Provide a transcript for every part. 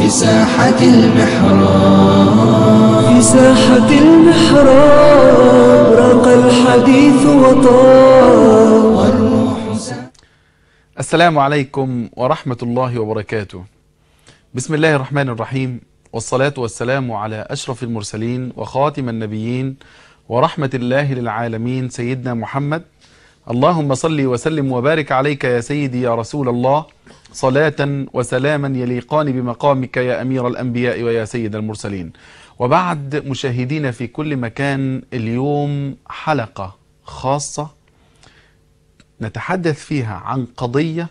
في ساحة المحراب، في ساحة المحراب راق الحديث وطاب والروح السلام عليكم ورحمة الله وبركاته. بسم الله الرحمن الرحيم، والصلاة والسلام على أشرف المرسلين وخاتم النبيين ورحمة الله للعالمين سيدنا محمد. اللهم صل وسلم وبارك عليك يا سيدي يا رسول الله، صلاة وسلاما يليقان بمقامك يا أمير الأنبياء ويا سيد المرسلين. وبعد، مشاهدين في كل مكان، اليوم حلقة خاصة نتحدث فيها عن قضية،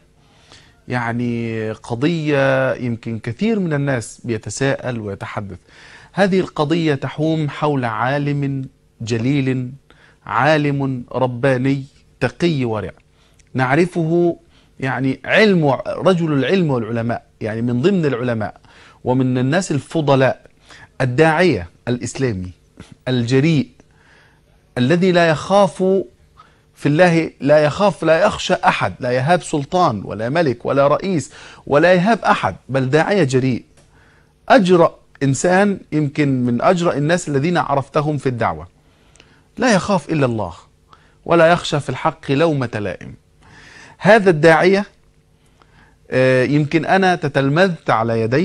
يعني قضية يمكن كثير من الناس بيتساءل ويتحدث. هذه القضية تحوم حول عالم جليل، عالم رباني تقي ورع، نعرفه يعني رجل العلم والعلماء، يعني من ضمن العلماء ومن الناس الفضلاء، الداعية الإسلامي الجريء الذي لا يخاف في الله، لا يخشى أحد، لا يهاب سلطان ولا ملك ولا رئيس ولا يهاب أحد، بل داعية جريء، أجرأ إنسان، يمكن من أجرأ الناس الذين عرفتهم في الدعوة. لا يخاف إلا الله ولا يخشى في الحق لومة لائم. هذا الداعية يمكن أنا تتلمذت على يديه،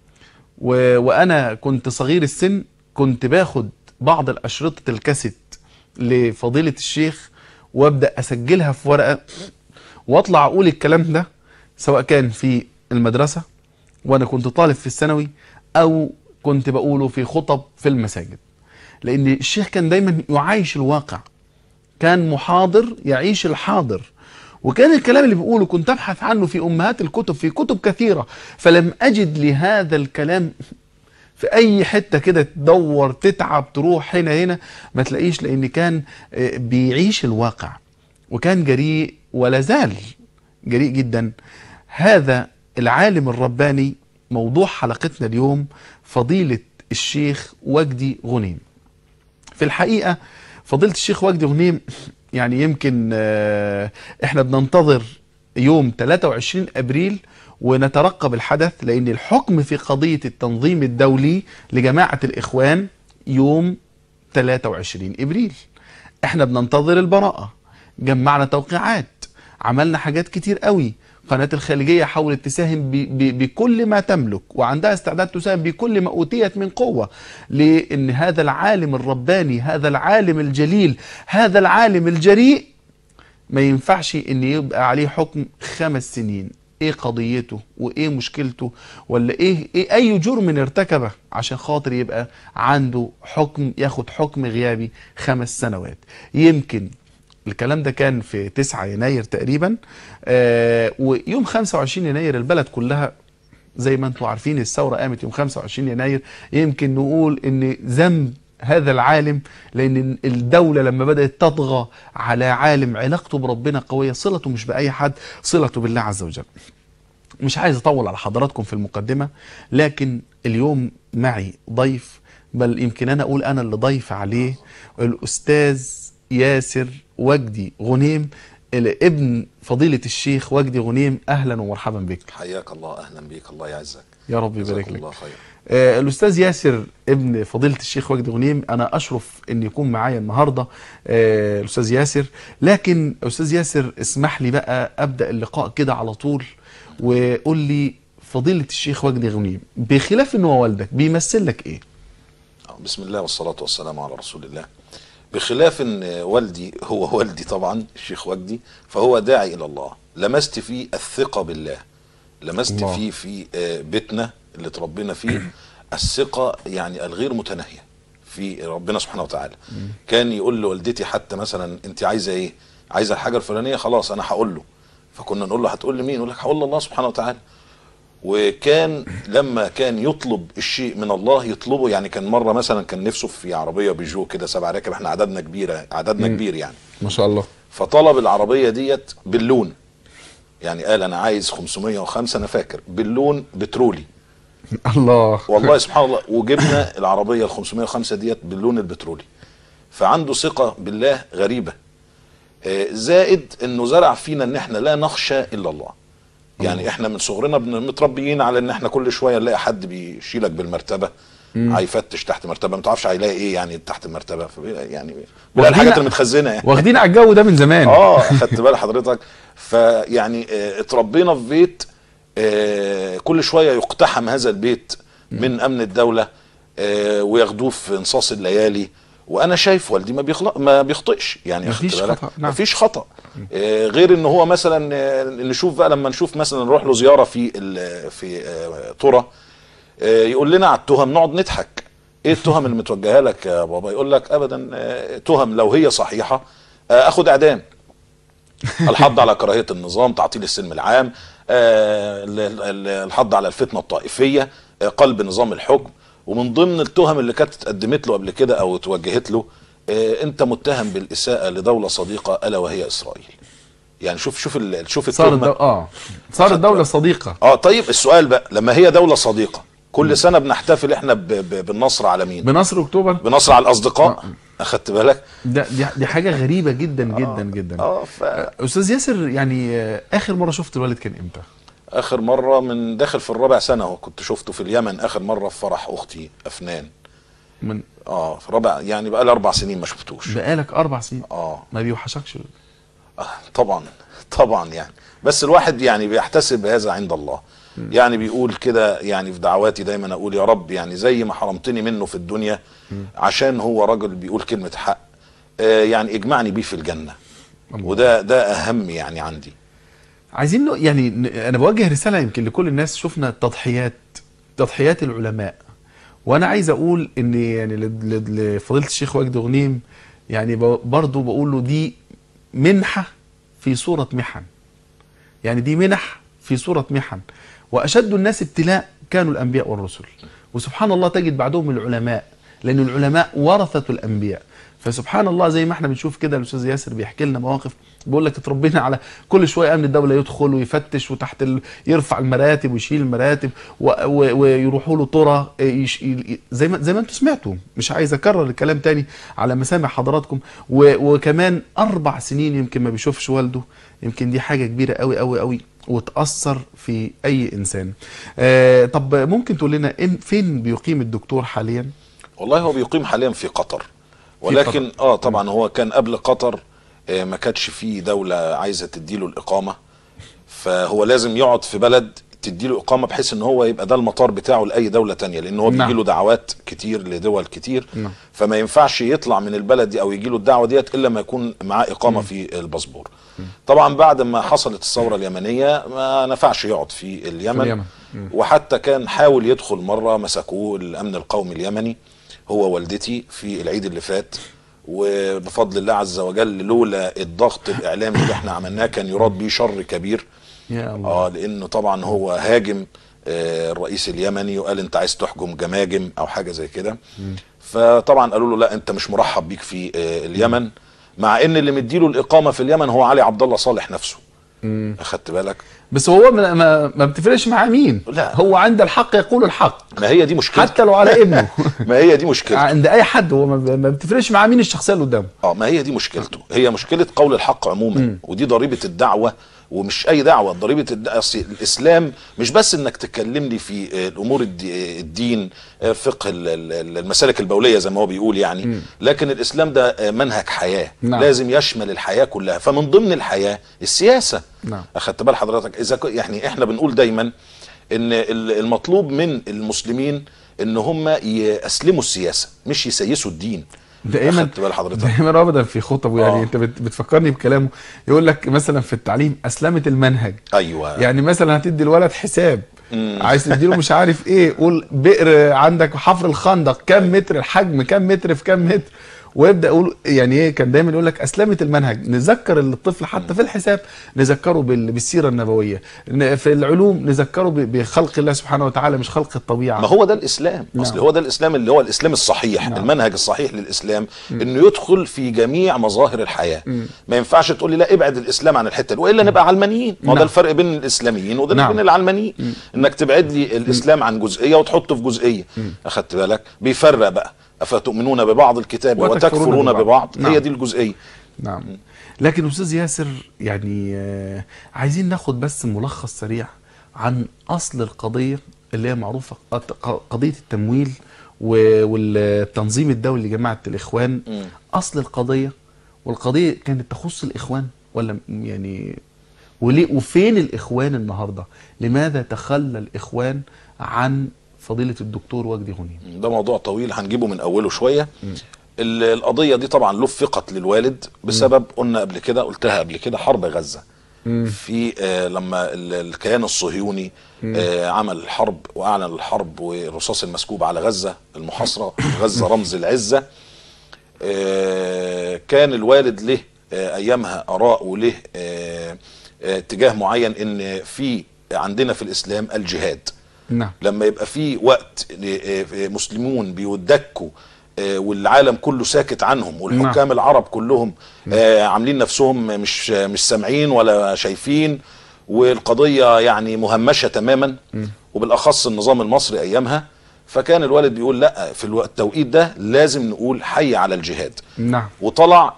وأنا كنت صغير السن، كنت باخد بعض الأشرطة الكاسيت لفضيلة الشيخ وابدأ أسجلها في ورقة واطلع أقول الكلام ده، سواء كان في المدرسة وأنا كنت طالب في الثانوي، أو كنت بقوله في خطب في المساجد، لأن الشيخ كان دايما يعايش الواقع، كان محاضر يعيش الحاضر. وكان الكلام اللي بيقوله كنت أبحث عنه في أمهات الكتب، في كتب كثيرة، فلم أجد لهذا الكلام في أي حتة كده، تدور تتعب تروح هنا ما تلاقيش، لأن كان بيعيش الواقع وكان جريء ولا زال جريء جدا. هذا العالم الرباني موضوع حلقتنا اليوم فضيلة الشيخ وجدي غنيم. في الحقيقة فضيلة الشيخ وجدي غنيم يعني يمكن احنا بننتظر يوم 23 أبريل ونترقب الحدث، لأن الحكم في قضية التنظيم الدولي لجماعة الإخوان يوم 23 أبريل. احنا بننتظر البراءة، جمعنا توقيعات، عملنا حاجات كتير قوي. قناة الخليجية حاولت تساهم بكل ما تملك، وعندها استعداد تساهم بكل ما أوتيت من قوة، لأن هذا العالم الرباني، هذا العالم الجليل، هذا العالم الجريء ما ينفعش ان يبقى عليه حكم 5 سنين. ايه قضيته وايه مشكلته، ولا ايه اي جرم ارتكبه عشان خاطر يبقى عنده حكم، ياخد حكم غيابي 5 سنوات؟ يمكن الكلام ده كان في 9 يناير تقريبا، ويوم 25 يناير البلد كلها زي ما انتم عارفين الثورة قامت يوم 25 يناير. يمكن نقول ان ذنب هذا العالم، لأن الدولة لما بدأت تطغى على عالم علاقته بربنا قوية، صلته مش بأي حد، صلته بالله عز وجل. مش عايز أطول على حضراتكم في المقدمة، لكن اليوم معي ضيف، بل يمكن أنا أقول أنا اللي ضيف عليه، الأستاذ ياسر وجدي غنيم، ابن فضيلة الشيخ وجدي غنيم. أهلا ومرحبا بك. حياك الله. أهلا بك، الله يعزك يا رب يبارك لك. الله خير. الأستاذ ياسر ابن فضيلة الشيخ وجدي غنيم، أنا أشرف أن يكون معايا النهاردة الأستاذ ياسر. لكن أستاذ ياسر اسمح لي بقى أبدأ اللقاء كده على طول، وقول لي فضيلة الشيخ وجدي غنيم بخلاف أنه والدك بيمثل لك إيه؟ بسم الله والصلاة والسلام على رسول الله. بخلاف أن والدي هو والدي طبعا الشيخ وجدي، فهو داعي إلى الله. لمست فيه الثقة بالله، لمست الله فيه في بيتنا اللي تربينا فيه الثقة، يعني الغير متناهية في ربنا سبحانه وتعالى. كان يقول لوالدتي حتى مثلا انت عايزة ايه؟ عايزة الحاجة الفلانية، خلاص انا هقول له. فكنا نقول له هتقول لمين؟ يقول لك هقول الله سبحانه وتعالى. وكان لما كان يطلب الشيء من الله يطلبه، يعني كان مرة مثلا كان نفسه في عربية بيجو كده 7 راكب، احنا عددنا كبير يعني ما شاء الله. فطلب العربية ديت باللون، يعني قال انا عايز 505 انا فاكر باللون بترولي. الله والله سبحان الله. وجبنا العربية ال 505 ديت باللون البترولي. فعنده ثقة بالله غريبة، زائد انه زرع فينا ان احنا لا نخشى الا الله. يعني احنا من صغرنا متربيين على ان احنا كل شويه نلاقي حد بيشيلك بالمرتبه، هيفتش تحت مرتبه ما تعرفش هيلاقي ايه يعني تحت المرتبه، يعني بلا الحاجات المتخزنه يعني واخدين على الجو ده من زمان. خدت بال حضرتك. فيعني اتربينا في بيت كل شويه يقتحم هذا البيت من امن الدوله وياخدوه في انصاص الليالي، وانا شايف والدي ما بيخطئش يعني، مفيش خطأ. نعم. مفيش خطأ. غير ان هو مثلا نشوف بقى لما نشوف مثلا نروح له زياره في طرة، يقول لنا على التهم نقعد نضحك. ايه التهم اللي متوجهه لك يا بابا؟ يقول لك ابدا تهم لو هي صحيحه اخد اعدام، الحض على كراهيه النظام، تعطيل السلم العام، الحض على الفتنه الطائفيه، قلب نظام الحكم. ومن ضمن التهم اللي كانت اتقدمت له قبل كده او اتوجهت له، انت متهم بالاساءه لدوله صديقه الا وهي اسرائيل. يعني شوف التهمه. صارت دوله صديقه. طيب السؤال بقى، لما هي دوله صديقه كل سنه بنحتفل احنا بالنصر على مين؟ بنصر اكتوبر، بنصر على الاصدقاء. اخدت بالك؟ دي حاجه غريبه جدا جدا جدا. استاذ ياسر، يعني اخر مره شفت الوالد كان امتى؟ اخر مره من داخل في الرابع سنه اهو، كنت شفته في اليمن اخر مره في فرح اختي افنان. من في رابع يعني، بقى لي 4 سنين ما شفتوش. بقالك 4 سنين؟ ما بيوحشكش؟ طبعا يعني، بس الواحد يعني بيحتسب هذا عند الله. يعني بيقول كده يعني في دعواتي دايما اقول يا رب يعني زي ما حرمتني منه في الدنيا عشان هو راجل بيقول كلمه حق، يعني اجمعني بيه في الجنه. وده اهم يعني عندي. عايزين يعني انا بوجه رساله يمكن لكل الناس. شفنا تضحيات العلماء، وانا عايز اقول ان يعني لفضيله الشيخ وجدي غنيم، يعني برضو بقول له دي منحه في صوره محن. يعني دي منح في صوره محن، واشد الناس ابتلاء كانوا الانبياء والرسل، وسبحان الله تجد بعدهم العلماء، لان العلماء ورثه الانبياء. فسبحان الله زي ما احنا بنشوف كده الاستاذ ياسر بيحكي لنا مواقف، بيقول لك اتربينا على كل شويه امن الدوله يدخل ويفتش وتحت يرفع المراتب ويشيل المراتب ويروحوا له طرة زي ما انتم سمعتوا، مش عايز اكرر الكلام تاني على مسامع حضراتكم. وكمان 4 سنين يمكن ما بيشوفش والده، يمكن دي حاجه كبيره قوي قوي قوي وتأثر في اي انسان. طب ممكن تقول لنا فين بيقيم الدكتور حاليا؟ والله هو بيقيم حاليا في قطر، ولكن طبعا هو كان قبل قطر ما كانتش فيه دولة عايزة تديله الإقامة، فهو لازم يقعد في بلد تديله إقامة بحيث ان هو يبقى ده المطار بتاعه لأي دولة تانية، لأن هو بيجيله دعوات كتير لدول كتير. فما ينفعش يطلع من البلد دي أو يجيله الدعوة ديت إلا ما يكون معاه إقامة في الباسبور. طبعا بعد ما حصلت الثورة اليمنية ما نفعش يقعد في اليمن. وحتى كان حاول يدخل مرة مسكوه الأمن القومي اليمني هو والدتي في العيد اللي فات، وبفضل الله عز وجل لولا الضغط الاعلامي اللي احنا عملناه كان يراد بيه شر كبير. يا الله. لانه طبعا هو هاجم الرئيس اليمني وقال انت عايز تحكم جماجم او حاجه زي كده. فطبعا قالوا له لا انت مش مرحب بيك في اليمن، مع ان اللي مديله الاقامه في اليمن هو علي عبد الله صالح نفسه. اخدت بالك؟ بس هو ما بتفرقش معاه مين، لا هو عند الحق يقول الحق. ما هي دي مشكلته، حتى لو على ابنه. ما هي دي مشكلته عند اي حد، هو ما بتفرقش معاه مين الشخصيه اللي قدامه. ما هي دي مشكلته، هي مشكله قول الحق عموما. ودي ضريبه الدعوه، ومش اي دعوه، ضريبه الاسلام مش بس انك تكلمني في الامور الدين، فقه المسالك البوليه زي ما هو بيقول يعني. لكن الاسلام ده منهج حياه. لازم يشمل الحياه كلها، فمن ضمن الحياه السياسه. اخدت بال حضرتك؟ اذا يعني احنا بنقول دايما ان المطلوب من المسلمين ان هم يسلموا السياسه مش يسيسوا الدين. دائما ابدا في خطبه يعني انت بتفكرني بكلامه، يقول لك مثلا في التعليم اسلمت المنهج. ايوه، يعني مثلا هتدي الولد حساب، عايز تديله مش عارف ايه، قول بئر عندك حفر الخندق كم متر الحجم، كم متر في كم متر، ويبدا يقول يعني ايه. كان دايما يقول لك اسلمت المنهج. نذكر الطفل حتى في الحساب نذكره بالسيره النبويه، في العلوم نذكره بخلق الله سبحانه وتعالى مش خلق الطبيعه. ما هو ده الاسلام. اصل هو ده الاسلام اللي هو الاسلام الصحيح. المنهج الصحيح للاسلام انه يدخل في جميع مظاهر الحياه. ما ينفعش تقول لي لا ابعد الاسلام عن الحته والا نبقى علمانيين. ما ده الفرق بين الاسلاميين وده بين العلمانيين. انك تبعد لي الاسلام عن جزئيه وتحطه في جزئيه. اخدت بالك؟ بيفرق بقى، أفتؤمنون ببعض الكتاب وتكفرون ببعض. هي دي الجزئية. لكن استاذ ياسر يعني عايزين ناخد بس ملخص سريع عن اصل القضيه اللي هي معروفه، قضيه التمويل والتنظيم الدولي لجماعه الاخوان. اصل القضيه، والقضيه كانت تخص الاخوان ولا يعني وليه، وفين الاخوان النهارده؟ لماذا تخلى الاخوان عن فضيله الدكتور وجدي غنيم؟ ده موضوع طويل هنجيبه من اوله شويه. القضيه دي طبعا لفقت للوالد بسبب قلتها قبل كده حرب غزه. في لما الكيان الصهيوني عمل الحرب واعلن الحرب والرصاص المسكوب على غزه المحاصره، غزه رمز العزه. كان الوالد له ايامها اراء وله اتجاه معين ان في عندنا في الاسلام الجهاد. نعم. لما يبقى في وقت مسلمون بيودكوا والعالم كله ساكت عنهم والحكام نعم. العرب كلهم عاملين نفسهم مش سامعين ولا شايفين، والقضية يعني مهمشة تماما، وبالأخص النظام المصري أيامها. فكان الوالد بيقول لا، في التوقيت ده لازم نقول حي على الجهاد. نعم. وطلع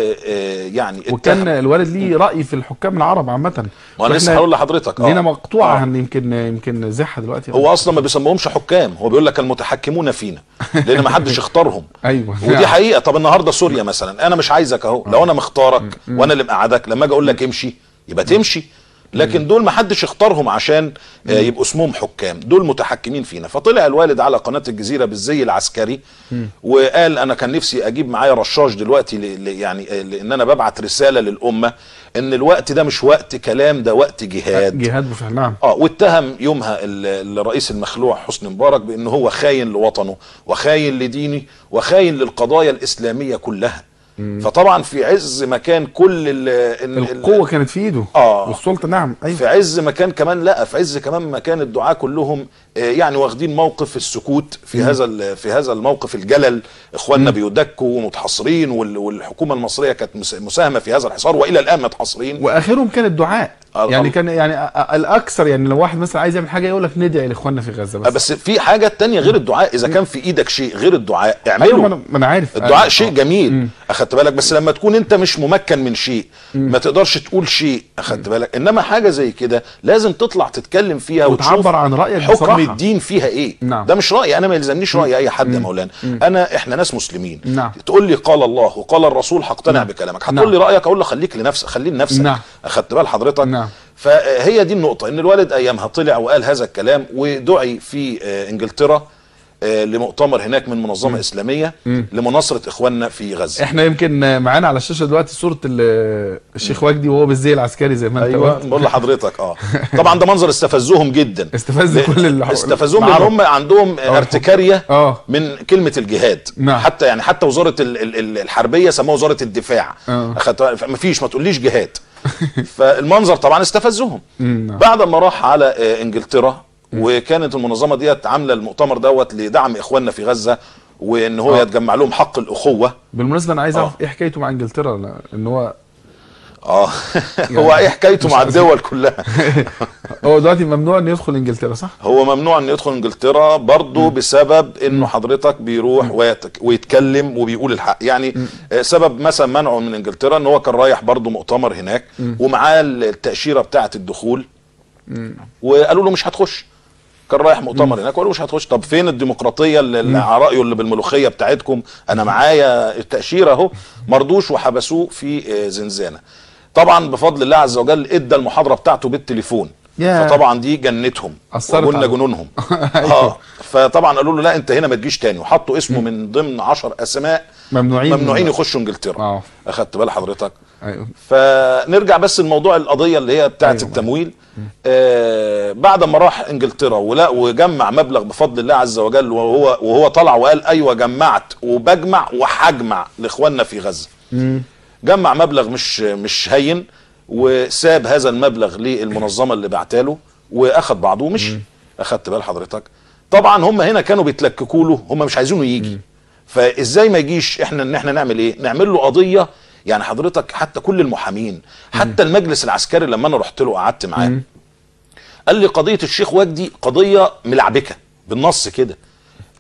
يعني وكان الوالد ليه رأي في الحكام العرب عامة. وانا لسه هقول لحضرتك لينا مقطوعة يمكن زحها دلوقتي. هو اصلا ما بيسموهمش حكام، هو بيقول لك المتحكمون فينا لان ما حدش اختارهم. ايوه. ودي حقيقة. طب النهارده سوريا مثلا، انا مش عايزك اهو، لو انا مختارك وانا اللي مقعدك، لما اجي اقول لك امشي يبقى تمشي. لكن دول ما حدش اختارهم عشان يبقوا اسمهم حكام، دول متحكمين فينا. فطلع الوالد على قناة الجزيرة بالزي العسكري وقال انا كان نفسي اجيب معايا رشاش دلوقتي، يعني لان انا ببعت رسالة للأمة ان الوقت ده مش وقت كلام، ده وقت جهاد. جهاد بفعل. نعم. واتهم يومها الرئيس المخلوع حسني مبارك بان هو خاين لوطنه وخاين لدينه وخاين للقضايا الإسلامية كلها. فطبعا في عز ما كان كل القوة كانت في ايده والسلطة. نعم. أيوة. في عز ما كان كمان، لا في عز كمان ما كان الدعاة كلهم يعني واخدين موقف السكوت في هذا الموقف الجلل. اخواننا بيدكوا ومتحصرين، والحكومة المصرية كانت مساهمة في هذا الحصار، والى الان متحصرين. واخرهم كان الدعاء. يعني كان يعني الاكثر، يعني لو واحد مثلا عايز يعمل حاجه يقول لك ندعي لاخواننا في غزه بس في حاجه تانية غير الدعاء. اذا كان في ايدك شيء غير الدعاء اعمله. أيوة، ما انا عارف. الدعاء شيء جميل، اخدت بالك، بس لما تكون انت مش ممكن من شيء ما تقدرش تقول شيء، اخدت بالك. انما حاجه زي كده لازم تطلع تتكلم فيها وتعبر عن رايك حكم بصراحة. الدين فيها ايه. نعم. ده مش رايي انا، ما يلزمنيش راي اي حد يا مولانا. احنا ناس مسلمين. نعم. تقول لي قال الله وقال الرسول هقتنع بكلامك، هتقول لي رايك اقول لك خليك لنفسك، خليه لنفسك. نعم. اخدت بال حضرتك. نعم. فهي دي النقطة، ان الوالد ايامها طلع وقال هذا الكلام، ودعي في انجلترا لمؤتمر هناك من منظمة اسلامية لمناصرة اخواننا في غزة. احنا يمكن معانا على الشاشة دلوقتي صورة الشيخ وجدي وهو بالزي العسكري زي ما انت قلت. بقول لحضرتك طبعا ده منظر استفزهم جدا. استفز كل استفزهم لان هم عندهم ارتكارية من كلمة الجهاد. نعم. حتى وزارة الحربية سموها وزارة الدفاع. مفيش، ما تقوليش جهاد. فالمنظر طبعا استفزهم. بعد ما راح على انجلترا، وكانت المنظمه ديت عامله المؤتمر دوت لدعم اخواننا في غزه، وان هو يتجمع لهم حق الاخوه. بالمناسبه انا عايز اعرف ايه حكايته مع انجلترا، ان هو يعني هو ايه حكايته مع الدول كلها؟ هو دلوقتي ممنوع انه يدخل انجلترا، صح؟ هو ممنوع انه يدخل انجلترا برضه بسبب انه حضرتك بيروح ويتكلم وبيقول الحق. يعني سبب مثلا منعه من انجلترا ان هو كان رايح برضه مؤتمر هناك ومعاه التأشيرة بتاعة الدخول، وقالوا له مش هتخش. كان رايح مؤتمر هناك وقالوا مش هتخش. طب فين الديمقراطيه اللي على رايه اللي بالملوخيه بتاعتكم؟ انا معايا التأشيرة اهو. مرضوش وحبسوه في زنزانه. طبعا بفضل الله عز وجل ادى المحاضره بتاعته بالتليفون. فطبعا دي جنتهم وقلنا جنونهم. فطبعا قالوا له لا انت هنا ما تجيش تاني، وحطوا اسمه من ضمن 10 اسماء ممنوعين يخشوا انجلترا. اخدت بال حضرتك. أيوه. فنرجع بس لموضوع القضيه اللي هي بتاعه التمويل. بعد ما راح انجلترا وجمع مبلغ بفضل الله عز وجل، وهو طلع وقال ايوه جمعت وبجمع وهجمع لاخواننا في غزه. جمع مبلغ مش هين، وساب هذا المبلغ للمنظمه اللي بعتاله واخد بعضه ومشي. اخدت بال حضرتك. طبعا هم هنا كانوا بيتلككوا له، هم مش عايزينه يجي. فازاي ما يجيش؟ ان احنا نعمل ايه؟ نعمل له قضيه. يعني حضرتك حتى كل المحامين، حتى المجلس العسكري لما انا رحت له قعدت معاه، قال لي قضيه الشيخ وجدي قضيه ملعبكه بالنص كده.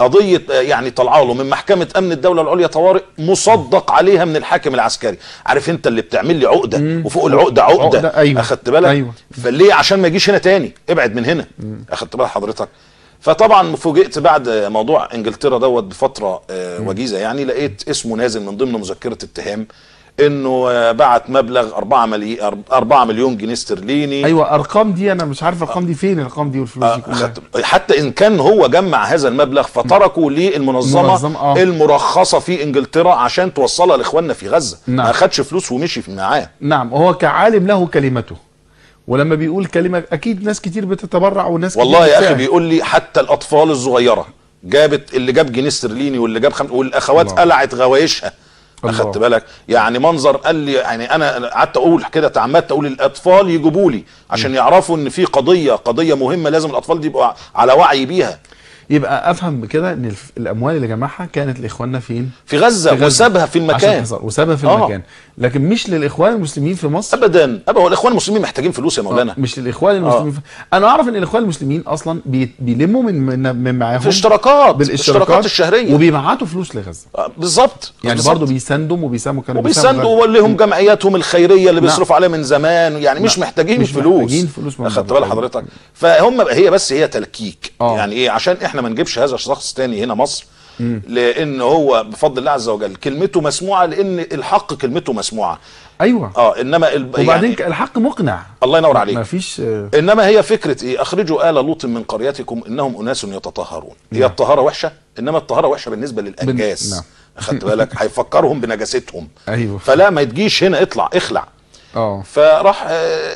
قضيه يعني طلعوا له من محكمه امن الدوله العليا طوارئ مصدق عليها من الحاكم العسكري. عارف انت اللي بتعمل لي عقده وفوق العقده عقده. أيوة. اخدت بالك؟ أيوة. فليه؟ عشان ما يجيش هنا تاني، ابعد من هنا. اخدت بالك حضرتك؟ فطبعا فوجئت بعد موضوع انجلترا دوت بفتره وجيزه، يعني لقيت اسمه نازل من ضمن مذكره اتهام انه بعت مبلغ 4 مليون جنيه استرليني. ايوه ارقام دي انا مش عارف الارقام دي فين، الارقام دي والفلوس دي كلها. حتى ان كان هو جمع هذا المبلغ فتركوا للمنظمه المرخصه في انجلترا عشان توصلها لاخواننا في غزه. نعم. ما اخدش فلوس ومشي معاه. نعم. هو كعالم له كلمته، ولما بيقول كلمه اكيد ناس كتير بتتبرع وناس والله كتير يا اخي بيقول لي حتى الاطفال الصغيره جابت، اللي جاب جنيه استرليني واللي جاب والاخوات قلعت غوايشها. اخدت بالك؟ يعني منظر قال لي، يعني انا قعدت اقول كده، تعمدت اقول الاطفال يجيبوا لي عشان يعرفوا ان في قضيه مهمه لازم الاطفال دي يبقوا على وعي بيها. يبقى افهم كده ان الاموال اللي جمعها كانت لاخواننا فين؟ في غزه وسابها في المكان، وسابها في المكان، لكن مش للاخوان المسلمين في مصر ابدا. هو الاخوان المسلمين محتاجين فلوس يا مولانا. مش للاخوان المسلمين انا اعرف ان الاخوان المسلمين اصلا بيلموا من معاهم في بالاشتراكات الشهريه وبيبعتوا فلوس لغزه. بالظبط. يعني برضه بيساندوا كانوا بيساندوا لهم جمعياتهم الخيريه اللي بيصرفوا عليها من زمان، يعني مش محتاجين فلوس. اخدت بال حضرتك؟ فهم هي تلكيك. يعني ايه؟ عشان احنا ما نجيبش هذا الشخص تاني هنا مصر، لان هو بفضل الله عز وجل كلمته مسموعه، لان الحق كلمته مسموعه. ايوه. انما وبعدين يعني الحق مقنع. الله ينور عليك. ما فيش انما هي فكره ايه؟ اخرجوا آل لوط من قريتكم انهم اناس يتطهرون. هي الطهاره وحشه، انما الطهاره وحشه بالنسبه للانجاس. نعم. اخدت بالك؟ هيفكرهم بنجاستهم. ايوه. فلا ما تجيش هنا، اخلع. فراح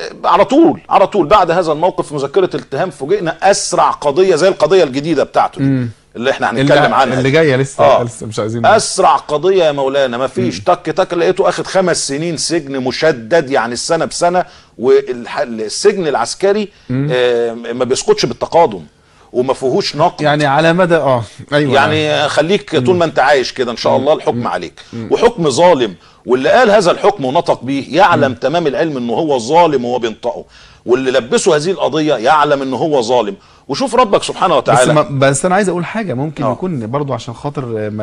على طول بعد هذا الموقف مذكره الاتهام فوجئنا اسرع قضيه زي القضيه الجديده بتاعته اللي احنا هنتكلم عنها اللي جايه لسه مش عايزين اسرع قضيه يا مولانا. ما فيش تك لقيته اخد 5 سنين سجن مشدد، يعني السنه بسنه. والسجن العسكري ما بيسقطش بالتقادم وما فيهوش نقد، يعني على مدى ايوه، يعني خليك طول ما انت عايش كده ان شاء الله الحكم عليك. وحكم ظالم، واللي قال هذا الحكم ونطق به يعلم تمام العلم انه هو ظالم وهو بينطقه، واللي لبسه هذه القضيه يعلم انه هو ظالم. وشوف ربك سبحانه وتعالى. بس انا عايز اقول حاجه، ممكن يكون برضو عشان خاطر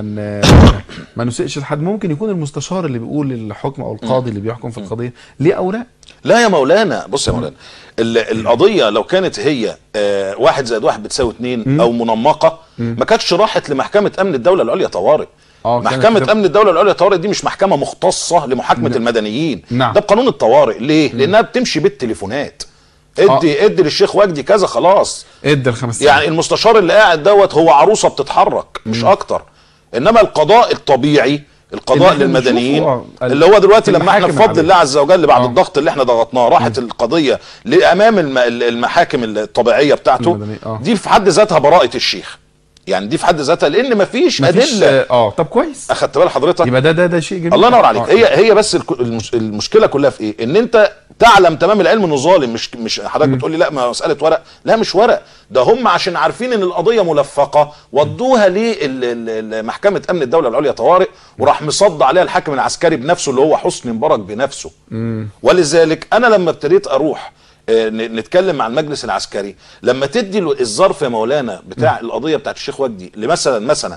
ما نسئش لحد، ممكن يكون المستشار اللي بيقول الحكم او القاضي اللي بيحكم في القضيه ليه اوراق. لا يا مولانا، بص يا مولانا، القضيه لو كانت هي 1 زائد 1 بتساوي 2 او منمقه ما كانتش راحت لمحكمه امن الدوله العليا طوارئ. محكمة أمن الدولة العليا طوارئ دي مش محكمة مختصة لمحاكمة المدنيين. ده بقانون الطوارئ. ليه؟ لأنها بتمشي بالتليفونات. ادي للشيخ وجدي كذا، خلاص ادي ال5 يعني المستشار اللي قاعد دوت هو عروسة بتتحرك مش أكتر. إنما القضاء الطبيعي، القضاء للمدنيين اللي هو دلوقتي لما احنا بفضل الله عز وجل بعد الضغط اللي احنا ضغطناه راحت القضية لأمام المحاكم الطبيعية بتاعته، دي في حد ذاتها براءة الشيخ. يعني دي في حد ذاتها، لان مفيش ادله. طب كويس. اخدت بال حضرتك؟ يبقى ده شيء جميل. الله ينور عليك. هي بس المشكله كلها في ايه؟ ان انت تعلم تمام العلم انه ظالم. مش حضرتك بتقول لي لا ما مساله ورق. لا مش ورق، ده هم عشان عارفين ان القضيه ملفقه ودوها لمحكمه امن الدوله العليا طوارئ، وراح مصد عليها الحاكم العسكري بنفسه اللي هو حسني مبارك بنفسه. ولذلك انا لما ابتديت اروح نتكلم مع المجلس العسكري، لما تدي الظرف يا مولانا بتاع القضيه بتاعت الشيخ وجدي مثلا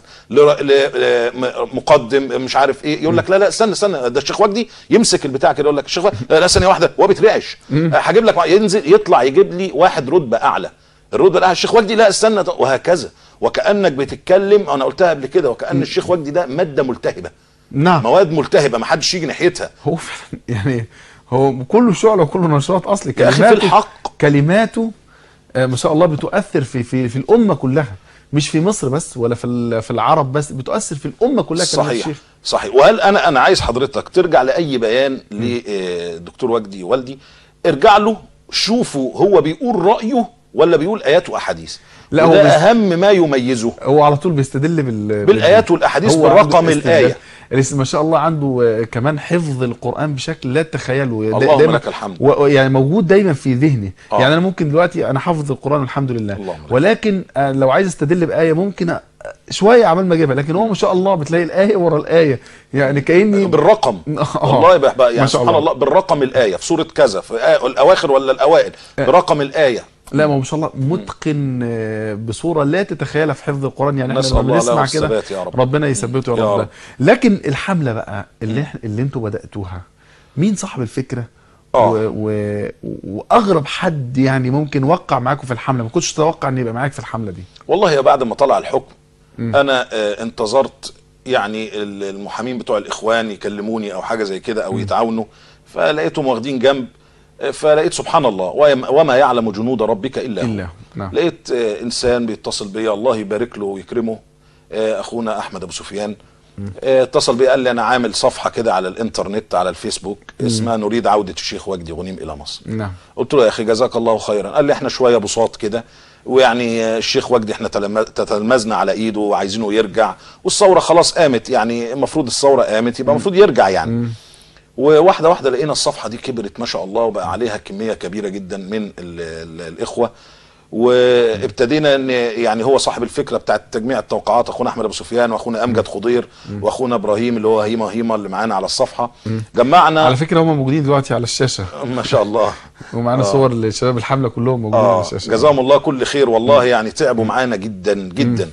مقدم مش عارف ايه، يقول لك لا استنى ده الشيخ وجدي يمسك البتاع كده يقول لك الشيخ وجدي لا ثانيه واحده، هو بيترعش هجيب لك، ينزل يطلع يجيب لي واحد رتبه اعلى، الرتبه الاعلى الشيخ وجدي لا استنى، وهكذا. وكانك بتتكلم، انا قلتها قبل كده، وكان الشيخ وجدي ده ماده ملتهبه. نعم، مواد ملتهبه ما حدش يجي ناحيتها. هو يعني هو كله شعله وكله نشاط اصلي. كلماته في الحق، كلماته ما شاء الله بتؤثر في الامه كلها، مش في مصر بس ولا في العرب بس، بتؤثر في الامه كلها. صحيح صحيح. وهل انا عايز حضرتك ترجع لاي بيان لدكتور وجدي والدي، ارجع له شوفوا هو بيقول رايه ولا بيقول ايات واحاديث. لا هو اهم ما يميزه، هو على طول بيستدل بالايات والاحاديث بالرقم الايه. ما شاء الله عنده كمان حفظ القرآن بشكل لا تتخيله. اللهم لك الحمد. يعني موجود دايما في ذهني. يعني انا ممكن دلوقتي انا حافظ القرآن الحمد لله، ولكن لو عايز استدل بآية ممكن شويه عمال ما اجيبها، لكن هو ما شاء الله بتلاقي الآية ورا الآية، يعني كأني بالرقم. والله يعني سبحان الله بالرقم الآية في سورة كذا، في الأواخر ولا الأوائل برقم الآية. لا ما شاء الله متقن بصوره لا تتخيلها في حفظ القران. يعني احنا لما بنسمع كده ربنا يثبته يا رب. لكن الحمله بقى اللي انتوا بداتوها، مين صاحب الفكره؟ واغرب حد يعني ممكن وقع معاكم في الحمله، ما كنتش تتوقع ان يبقى معاك في الحمله دي؟ والله يا بعد ما طلع الحكم انا انتظرت يعني المحامين بتوع الاخوان يكلموني او حاجه زي كده او يتعاونوا، فلقيتهم واخدين جنب، فلقيت سبحان الله وما يعلم جنود ربك الا هو. نعم. لقيت انسان بيتصل بيا الله يبارك له ويكرمه، اخونا احمد ابو سفيان، اتصل بي قال لي انا عامل صفحه كده على الانترنت على الفيسبوك اسمها نريد عوده الشيخ وجدي غنيم الى مصر. نعم. قلت له يا اخي جزاك الله خيرا. قال لي احنا شويه بساط كده، ويعني الشيخ وجدي احنا تتلمذنا على ايده وعايزينه يرجع، والثوره خلاص قامت، يعني المفروض الثوره قامت يبقى المفروض يرجع يعني. وواحده واحده لقينا الصفحه دي كبرت ما شاء الله، وبقى عليها كميه كبيره جدا من الاخوه، وابتدينا ان يعني هو صاحب الفكره بتاعت تجميع التوقعات اخونا احمد ابو سفيان واخونا امجد خضير واخونا ابراهيم اللي هو هيما اللي معانا على الصفحه. جمعنا على فكره هم موجودين دلوقتي على الشاشه ما شاء الله، ومعانا صور لشباب الحمله كلهم موجودين على الشاشه. جزاهم الله كل خير والله، يعني تعبوا معانا جدا جدا.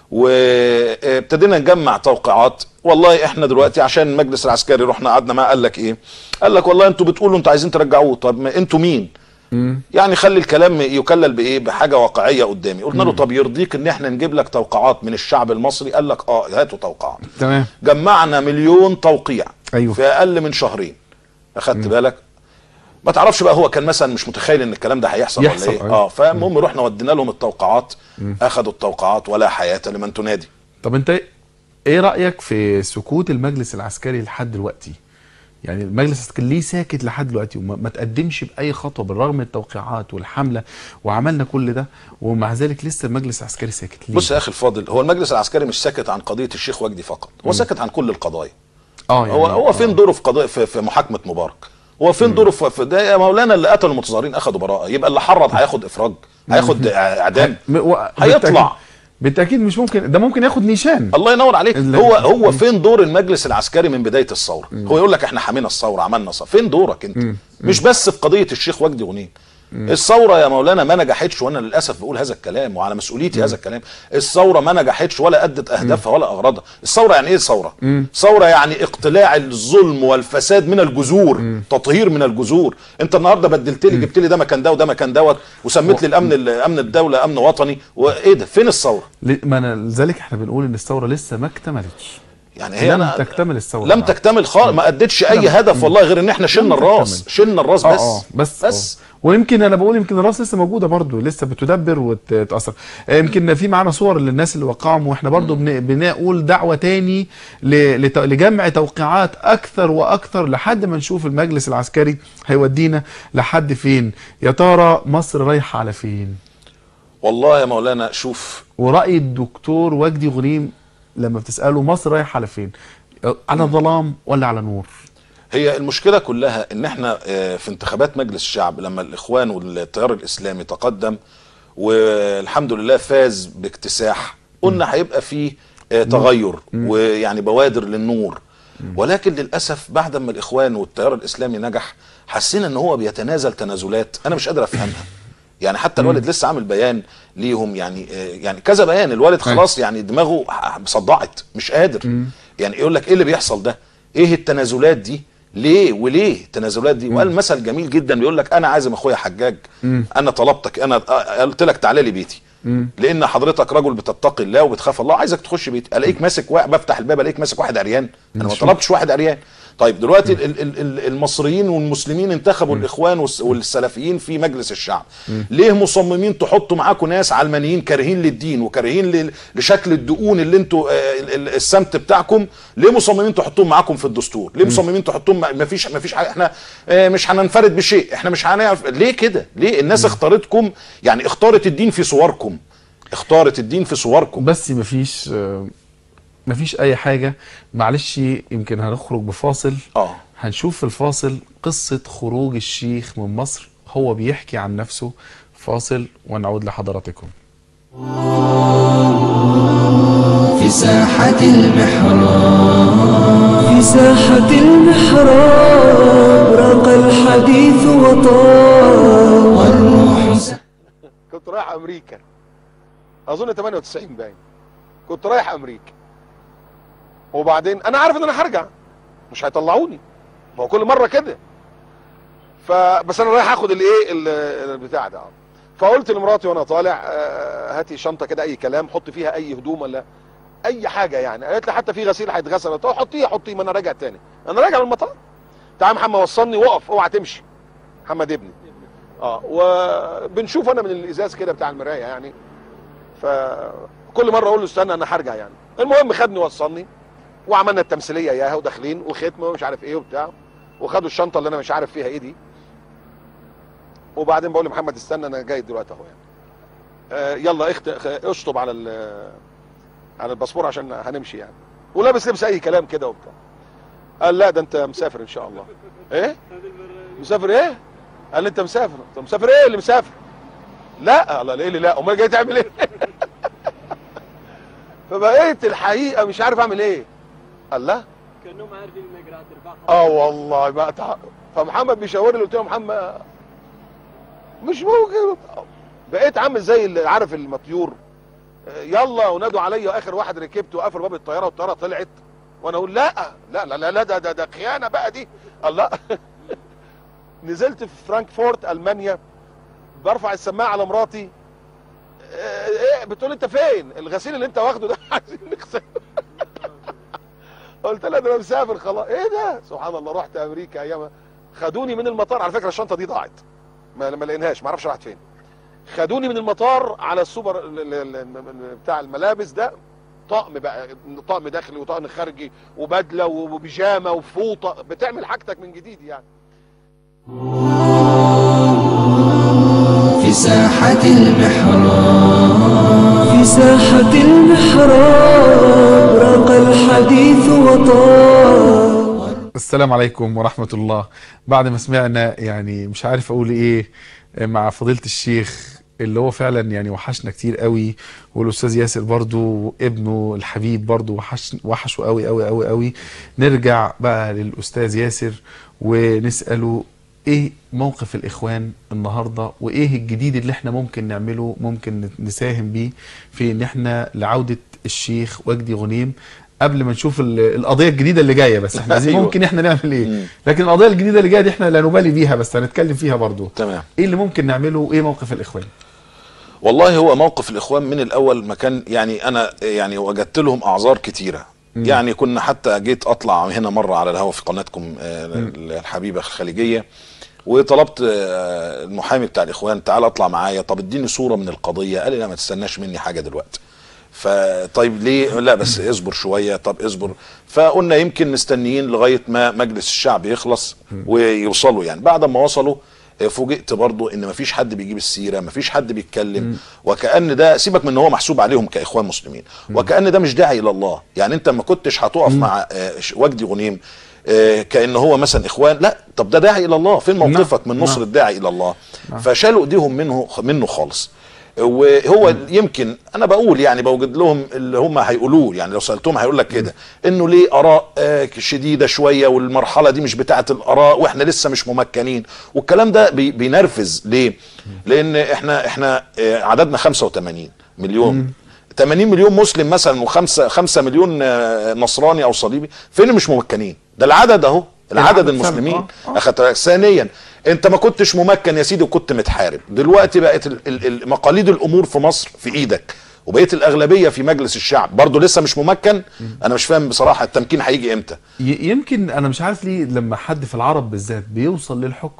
وابتدينا نجمع توقعات. والله احنا دلوقتي عشان المجلس العسكري رحنا قعدنا معاه، قال لك ايه؟ قال لك والله انتوا بتقولوا انتوا عايزين ترجعوه، طب ما انتوا مين؟ يعني خلي الكلام يكلل بايه؟ بحاجه واقعيه قدامي. قلنا له طب يرضيك ان احنا نجيب لك توقعات من الشعب المصري؟ قال لك هاتوا توقعات. تمام. جمعنا 1,000,000 توقيع. أيوه. في اقل من شهرين. اخدت بالك؟ ما تعرفش بقى هو كان مثلا مش متخيل ان الكلام ده هيحصل ولا ايه؟ أيوه. فالمهم رحنا ودينا لهم التوقعات، اخذوا التوقعات ولا حياه لمن تنادي. طب انت ايه رايك في سكوت المجلس العسكري لحد دلوقتي؟ يعني المجلس العسكري ليه ساكت لحد دلوقتي وما تقدمش باي خطوه بالرغم من التوقيعات والحمله وعملنا كل ده، ومع ذلك لسه المجلس العسكري ساكت ليه؟ بص يا اخي الفاضل، هو المجلس العسكري مش ساكت عن قضيه الشيخ وجدي فقط، هو ساكت عن كل القضايا. يعني هو فين دوره في قضيه في محاكمه مبارك؟ هو فين دوره في ده يا مولانا؟ اللي قتلوا المتظاهرين اخذوا براءه، يبقى اللي حرض هياخد افراج، هياخد اعدام، هيطلع بالتاكيد. مش ممكن ده ممكن ياخد نيشان. الله ينور عليك. هو فين دور المجلس العسكري من بدايه الثوره؟ هو يقول لك احنا حمينا الثوره عملنا ثوره، فين دورك انت؟ مش بس في قضيه الشيخ وجدي غنيم. الثوره يا مولانا ما نجحتش، وانا للاسف بقول هذا الكلام وعلى مسؤوليتي هذا الكلام. الثوره ما نجحتش ولا ادت اهدافها ولا اغراضها. الثوره يعني ايه ثوره؟ ثوره يعني اقتلاع الظلم والفساد من الجذور، تطهير من الجذور. انت النهارده بدلت لي، جبت لي ده مكان ده وده مكان دوت، وسميت لي امن الدوله امن وطني، وايه ده؟ فين الثوره؟ ما لذلك احنا بنقول ان الثوره لسه ما اكتملتش. يعني هي لم تكتمل الثوره، لم تكتمل خالص، ما ادتش اي هدف والله غير ان احنا شلنا الراس بس. ويمكن انا بقول يمكن الراس لسه موجوده برضو، لسه بتدبر وتتاثر. يمكن في معانا صور للناس اللي وقعهم، واحنا برضو بنقول دعوه تاني لجمع توقيعات اكثر واكثر لحد ما نشوف المجلس العسكري هيودينا لحد فين. يا ترى مصر رايحه على فين؟ والله يا مولانا شوف، ورأي الدكتور وجدي غنيم لما بتسأله مصر رايحه على فين؟ على ظلام ولا على نور؟ هي المشكله كلها ان احنا في انتخابات مجلس الشعب لما الاخوان والتيار الاسلامي تقدم والحمد لله فاز باكتساح، قلنا هيبقى فيه تغير ويعني بوادر للنور. ولكن للاسف بعد ما الاخوان والتيار الاسلامي نجح، حسينا ان هو بيتنازل تنازلات انا مش قادر افهمها. يعني حتى الوالد لسه عامل بيان ليهم، يعني كذا بيان. الوالد خلاص يعني دماغه صدعت مش قادر. يعني يقول لك ايه اللي بيحصل ده؟ ايه التنازلات دي؟ ليه وليه التنازلات دي؟ وقال مثل جميل جدا بيقول لك انا عازم اخويا حجاج، انا طلبتك، انا قلت لك تعالى لي بيتي لان حضرتك رجل بتتقي الله وبتخاف الله، عايزك تخش بيتي. الاقيك ماسك بفتح الباب الاقيك ماسك واحد عريان. انا ما طلبتش واحد عريان. طيب دلوقتي المصريين والمسلمين انتخبوا الاخوان والسلفيين في مجلس الشعب، ليه مصممين تحطوا معاكم ناس علمانيين كارهين للدين وكارهين لشكل الدقون اللي انتوا السمت بتاعكم؟ ليه مصممين تحطوهم معاكم في الدستور؟ ليه مصممين تحطوهم؟ ما فيش حاجه، احنا مش هننفرد بشيء، احنا مش هنعرف. ليه كده؟ ليه الناس اختارتكم؟ يعني اختارت الدين في صوركم، اختارت الدين في صوركم، بس مفيش اي حاجه. معلش يمكن هنخرج بفاصل. هنشوف في الفاصل قصه خروج الشيخ من مصر، هو بيحكي عن نفسه. فاصل ونعود لحضراتكم. في ساحة المحراب، في ساحة المحراب راق الحديث وطار والروح كنت رايح امريكا اظن 98 باين، كنت رايح امريكا، وبعدين انا عارف ان انا هرجع مش هيطلعوني، ما هو كل مره كده، فبس انا رايح اخد الايه البتاع ده. فقلت لمراتي وانا طالع هاتي شنطه كده اي كلام، حط فيها اي هدوم ولا اي حاجه يعني. قالت لي حتى في غسيل هيتغسل. قلت لها حطيه ما انا راجع تاني، انا راجع من المطار. تعال محمد وصلني، وقف اوعى تمشي، محمد ابني. وبنشوف انا من الازاز كده بتاع المرايه يعني، فكل مره اقول له استنى انا هرجع يعني. المهم خدني وصلني، وعملنا التمثيليه اياها وداخلين وختم ومش عارف ايه وبتاع، وخدوا الشنطه اللي انا مش عارف فيها ايه دي. وبعدين بقول لمحمد استنى انا جاي دلوقتي اهو يعني. يلا اشطب على الباسبور عشان هنمشي يعني. ولابس لبس اي كلام كده وبتاع. قال لا ده انت مسافر ان شاء الله. ايه مسافر ايه؟ قال لي انت مسافر. طب مسافر ايه اللي مسافر؟ لا. الله ايه اللي لا؟ امال جاي تعمل ايه؟ فبقيت الحقيقه مش عارف اعمل ايه. قال لا كانهم عارفين انك راح تربحها. والله بقى فمحمد بيشاور لي، قلت له محمد مش ممكن. بقيت عامل زي اللي عارف المطيور، يلا ونادوا عليا، اخر واحد ركبت وقفل باب الطياره والطياره طلعت، وانا اقول لا لا لا لا ده خيانه بقى دي. الله. نزلت في فرانكفورت المانيا، برفع السماعه على مراتي، ايه بتقول انت فين؟ الغسيل اللي انت واخده ده عايزين نغسله. قلت لها ده انا مسافر خلاص. ايه ده؟ سبحان الله. رحت امريكا ايامها، خدوني من المطار. على فكره الشنطه دي ضاعت، ما لقيناش، ما اعرفش راحت فين. خدوني من المطار على السوبر بتاع الملابس ده، طقم بقى، طقم داخلي وطقم خارجي وبدله وبيجامه وفوطه، بتعمل حاجتك من جديد يعني. في ساحة المحراب، في ساحة المحراب راق الحديث وطار. السلام عليكم ورحمة الله. بعد ما سمعنا يعني مش عارف اقول ايه مع فضيلة الشيخ اللي هو فعلا يعني وحشنا كتير قوي، والاستاذ ياسر برضو ابنه الحبيب برضو وحشه قوي قوي قوي قوي. نرجع بقى للاستاذ ياسر ونسأله ايه موقف الاخوان النهاردة، وايه الجديد اللي احنا ممكن نعمله، ممكن نساهم بيه في ان احنا لعودة الشيخ وجدي غنيم، قبل ما نشوف القضيه الجديده اللي جايه. بس احنا عايزين ممكن احنا نعمل ايه. لكن القضيه الجديده اللي جايه دي احنا لا نبالي بيها، بس هنتكلم فيها برضو. تمام. ايه اللي ممكن نعمله وايه موقف الاخوان؟ والله هو موقف الاخوان من الاول ما كان يعني انا يعني وجدت لهم اعذار كتيره. يعني كنا حتى جيت اطلع هنا مره على الهواء في قناتكم الحبيبه الخليجيه، وطلبت المحامي بتاع الاخوان تعال اطلع معايا، طب اديني صوره من القضيه. قال لي لا ما تستناش مني حاجه دلوقتي. فطيب ليه؟ لا بس اصبر شويه. طب اصبر. فقلنا يمكن مستنيين لغايه ما مجلس الشعب يخلص ويوصلوا. يعني بعد ما وصلوا فوجئت برضو ان مفيش حد بيجيب السيره، مفيش حد بيتكلم، وكأن ده سيبك من ان هو محسوب عليهم كاخوان مسلمين، وكأن ده مش داعي الى الله. يعني انت ما كنتش هتقف مع وجدي غنيم كأن هو مثلا اخوان، لا طب ده داعي الى الله، فين موقفك من نصر الداعي الى الله؟ فشالوا ايديهم منه خالص. وهو يمكن انا بقول يعني بوجد لهم اللي هم هيقولوه، يعني لو سالتهم هيقول لك كده انه ليه اراء شديده شويه، والمرحله دي مش بتاعه الاراء، واحنا لسه مش ممكنين، والكلام ده بينرفز. ليه؟ لان احنا عددنا 85 مليون، 80 مليون مسلم مثلا، و5 مليون نصراني او صليبي، فين مش ممكنين؟ ده العدد اهو، العدد المسلمين. اخدت. ثانيا انت ما كنتش ممكن يا سيدي وكنت متحارب، دلوقتي بقت مقاليد الامور في مصر في ايدك، وبقيت الاغلبيه في مجلس الشعب برضو لسه مش ممكن. انا مش فاهم بصراحه التمكين هيجي امتى. يمكن انا مش عارف ليه لما حد في العرب بالذات بيوصل للحكم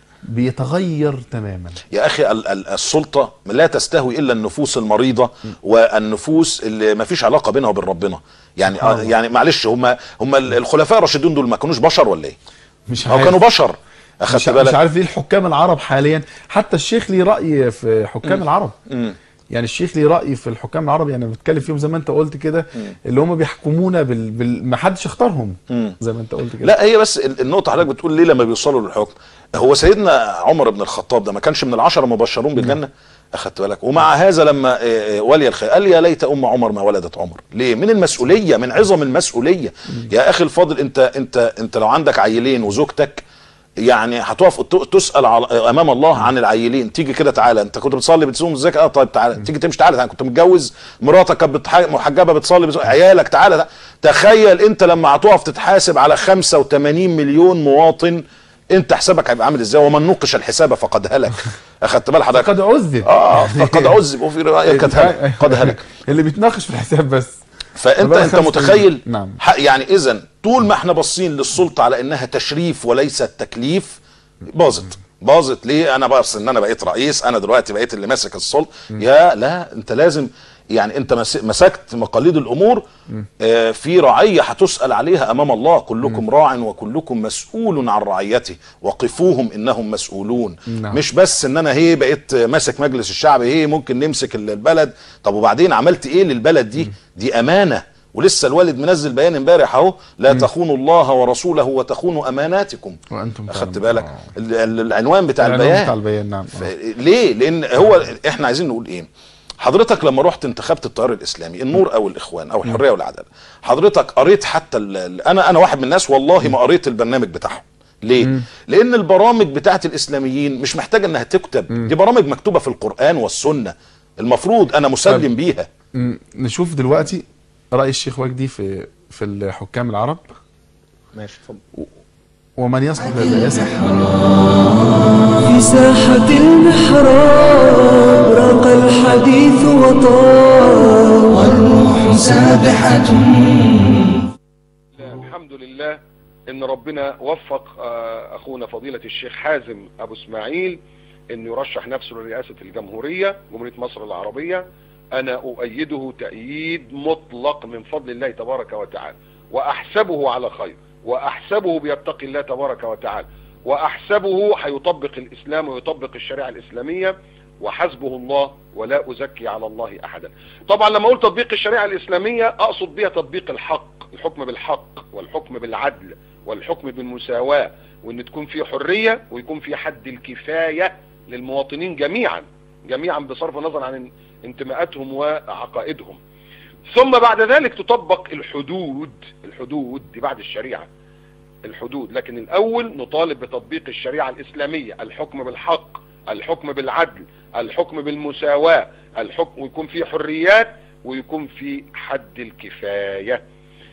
بيتغير تماما. يا اخي السلطه لا تستهوي الا النفوس المريضه والنفوس اللي ما فيش علاقه بينها وبين ربنا. يعني يعني معلش هم الخلفاء الراشدين دول ما كانوش بشر ولا ايه؟ مش عارف. كانوا بشر. مش عارف ليه الحكام العرب حاليا، حتى الشيخ ليه راي في حكام العرب. يعني الشيخ ليه راي في الحكام العرب، يعني بتكلم فيهم زي ما انت قلت كده، اللي هم بيحكمونا ما حدش اختارهم زي ما انت قلت كده. لا هي بس النقطه حضرتك بتقول ليه لما بيوصلوا للحكم. هو سيدنا عمر بن الخطاب ده ما كانش من ال10 مبشرون بالجنه؟ اخدت بالك؟ ومع هذا لما ولي الخير قال يا ليت عمر ما ولدت عمر. ليه؟ من المسؤوليه، من عظم المسؤوليه. يا اخي الفاضل، انت لو عندك عيلين وزوجتك، يعني هتقف تسال امام الله عن العيلين. تيجي كده تعالى انت كنت بتصلي بتصوم ازاي؟ طيب تعالى. تيجي تمشي تعالى كنت متجوز مراتك كانت محجبه بتصلي عيالك تعالى. تخيل انت لما هتقف تتحاسب على 85 مليون مواطن، انت حسابك هيبقى عامل ازاي؟ ومن نوقش الحساب فقد هلك. اخدت بال حضرتك؟ قد عذب. فقد عذب. وفي روايه قد هلك. اللي بيتناقش في الحساب بس. فانت متخيل؟ نعم. يعني اذا طول ما احنا باصين للسلطه على انها تشريف وليست تكليف، باظت. ليه؟ انا بس ان انا بقيت رئيس، انا دلوقتي بقيت اللي ماسك السلطه. يا لا، انت لازم يعني انت مسكت مقاليد الامور. في رعيه هتسال عليها امام الله. كلكم راع وكلكم مسؤول عن رعيته وقفوهم انهم مسؤولون. مش بس ان انا بقيت ماسك مجلس الشعب ممكن نمسك البلد. طب وبعدين عملت ايه للبلد دي؟ دي امانه. ولسه الوالد منزل بيان امبارح اهو، لا تخونوا الله ورسوله وتخونوا اماناتكم وانتم. اخدت بالك العنوان بتاع البيان؟ نعم. ليه؟ لان هو احنا عايزين نقول ايه. حضرتك لما رحت انتخبت التيار الاسلامي، النور او الاخوان او الحريه والعداله، حضرتك قريت حتى انا واحد من الناس والله ما قريت البرنامج بتاعهم. ليه؟ لان البرامج بتاعت الاسلاميين مش محتاجه انها تكتب. دي برامج مكتوبه في القران والسنه، المفروض انا مسلم بيها. نشوف دلوقتي راي الشيخ وجدي في الحكام العرب. ماشي اتفضل. ومن يصلح للرئاسه. في ساحة المحراب راق الحديث وطار والروح سابحة. الحمد لله ان ربنا وفق اخونا فضيلة الشيخ حازم ابو اسماعيل انه يرشح نفسه لرئاسة جمهورية مصر العربية. انا اؤيده تأييد مطلق من فضل الله تبارك وتعالى، واحسبه على خير، واحسبه بيتقي الله تبارك وتعالى، واحسبه هيطبق الاسلام ويطبق الشريعة الاسلامية، وحسبه الله ولا ازكي على الله احدا. طبعا لما اقول تطبيق الشريعة الاسلامية اقصد بها تطبيق الحق، الحكم بالحق والحكم بالعدل والحكم بالمساواة، وان تكون في حرية ويكون في حد الكفاية للمواطنين جميعا بصرف النظر عن انتماءاتهم وعقائدهم. ثم بعد ذلك تطبق الحدود دي بعد الشريعة، الحدود. لكن الاول نطالب بتطبيق الشريعة الاسلامية، الحكم بالحق، الحكم بالعدل، الحكم بالمساواة، الحكم ويكون في حريات ويكون في حد الكفاية.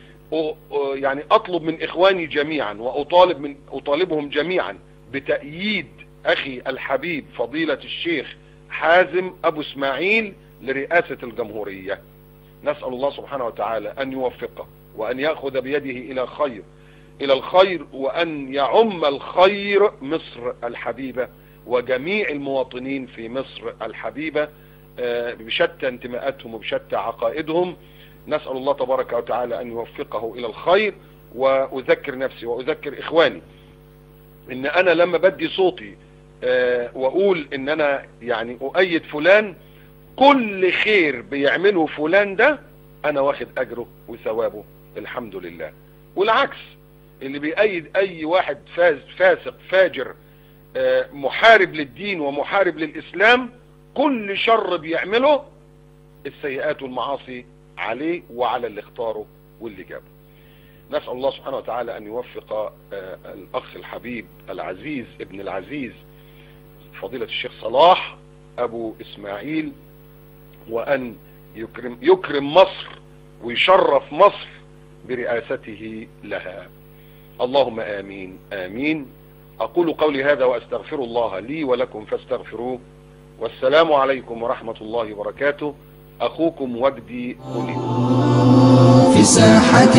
يعني اطلب من اخواني جميعا واطالبهم جميعا بتأييد اخي الحبيب فضيلة الشيخ حازم ابو اسماعيل لرئاسة الجمهورية. نسأل الله سبحانه وتعالى ان يوفقه وان يأخذ بيده الى الخير وان يعم الخير مصر الحبيبة وجميع المواطنين في مصر الحبيبة بشتى انتماءاتهم وبشتى عقائدهم. نسأل الله تبارك وتعالى ان يوفقه الى الخير. واذكر نفسي واذكر اخواني ان انا لما بدي صوتي واقول ان انا يعني اؤيد فلان، كل خير بيعمله فلان ده انا واخد اجره وثوابه الحمد لله. والعكس، اللي بيأيد اي واحد فاسق فاجر محارب للدين ومحارب للاسلام، كل شر بيعمله السيئات والمعاصي عليه وعلى اللي اختاره واللي جابه. نسأل الله سبحانه وتعالى ان يوفق الاخ الحبيب العزيز ابن العزيز فضيلة الشيخ صلاح ابو اسماعيل، وان يكرم مصر ويشرف مصر برئاسته لها. اللهم امين امين. اقول قولي هذا واستغفر الله لي ولكم فاستغفروه، والسلام عليكم ورحمة الله وبركاته. اخوكم وجدي أوليو. في ساحة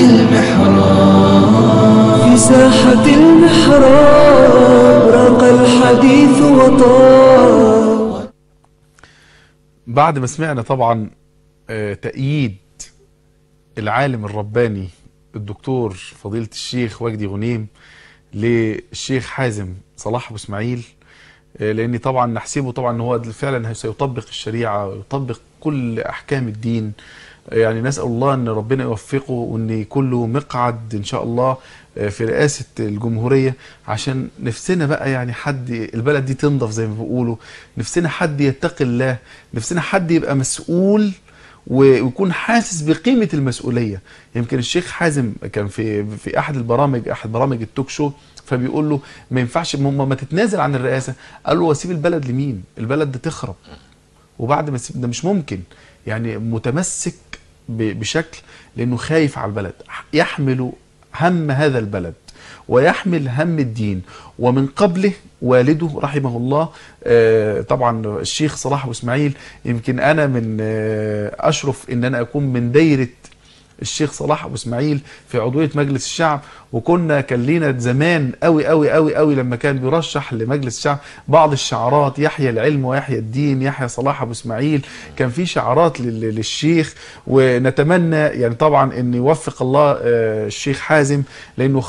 المحراب، في ساحة المحراب راق الحديث وطار. بعد ما سمعنا طبعا تأييد العالم الرباني الدكتور فضيلة الشيخ وجدي غنيم للشيخ حازم صلاح ابو اسماعيل، لان طبعا نحسبه طبعا ان هو فعلا سيطبق الشريعة ويطبق كل احكام الدين. يعني نسأل الله ان ربنا يوفقه وان يكون له مقعد ان شاء الله في رئاسة الجمهورية، عشان نفسنا بقى يعني حد البلد دي تنضف زي ما بيقولوا، نفسنا حد يتقي الله، نفسنا حد يبقى مسؤول ويكون حاسس بقيمة المسؤولية. يمكن الشيخ حازم كان في أحد برامج التوك شو، فبيقول له ما ينفعش ما تتنازل عن الرئاسة. قال له واسيب البلد لمين؟ البلد دي تخرب، وبعد ما تسيب ده مش ممكن. يعني متمسك بشكل، لأنه خايف على البلد، يحمل هم هذا البلد ويحمل هم الدين. ومن قبله والده رحمه الله طبعا الشيخ صلاح أبو اسماعيل. يمكن أنا من أشرف إن أنا أكون من دايرة الشيخ صلاح أبو اسماعيل في عضوية مجلس الشعب. كان لينا زمان قوي قوي قوي قوي لما كان بيرشح لمجلس الشعب بعض الشعارات، يحيى العلم ويحيى الدين، يحيى صلاح أبو اسماعيل. كان في شعارات للشيخ، ونتمنى يعني طبعا ان يوفق الله الشيخ حازم، لانه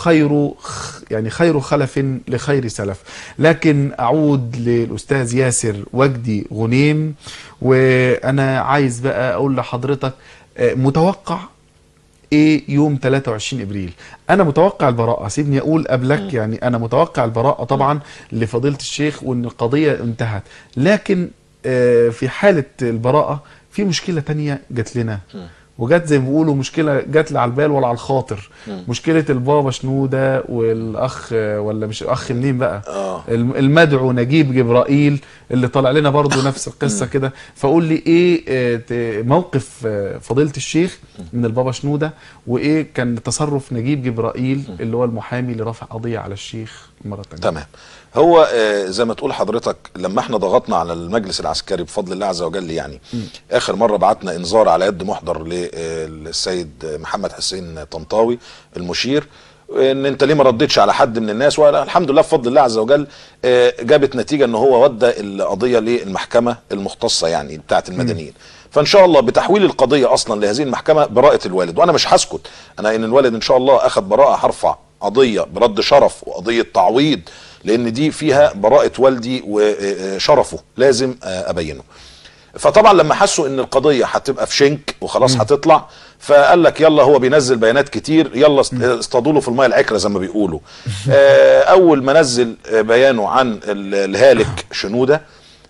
خير خلف لخير سلف. لكن اعود للاستاذ ياسر وجدي غنيم، وانا عايز بقى اقول لحضرتك متوقع ايه يوم 23 ابريل؟ انا متوقع البراءه، سيبني اقول قبلك. يعني انا متوقع البراءه طبعا لفضيله الشيخ، وان القضيه انتهت. لكن في حاله البراءه في مشكله تانية جات لنا، وجات زي ما بيقولوا مشكله جات لي على البال ولا على الخاطر. مشكله البابا شنوده والاخ، ولا مش الاخ منين بقى، المدعو نجيب جبرائيل اللي طالع لنا برضو نفس القصه كده. فقول لي ايه موقف فضيله الشيخ من البابا شنوده، وايه كان تصرف نجيب جبرائيل اللي هو المحامي اللي رفع قضيه على الشيخ مره ثانيه؟ تمام. هو زي ما تقول حضرتك، لما احنا ضغطنا على المجلس العسكري بفضل الله عز وجل، يعني اخر مره بعتنا انذار على يد محضر للسيد محمد حسين طنطاوي المشير، ان انت ليه ما ردتش على حد من الناس. والحمد لله بفضل الله عز وجل جابت نتيجه ان هو ودى القضيه للمحكمه المختصه يعني بتاعت المدنيين. فان شاء الله بتحويل القضيه اصلا لهذه المحكمه براءه الوالد، وانا مش هسكت. انا ان الوالد ان شاء الله اخذ براءه هرفع قضيه برد شرف وقضيه تعويض، لان دي فيها براءه والدي وشرفه لازم ابينه. فطبعا لما حسوا ان القضيه هتبقى في شنك وخلاص هتطلع، فقال لك يلا، هو بينزل بيانات كتير، يلا اصطادوا له في الميه العكره زي ما بيقولوا. اول ما نزل بيانه عن الهالك شنوده،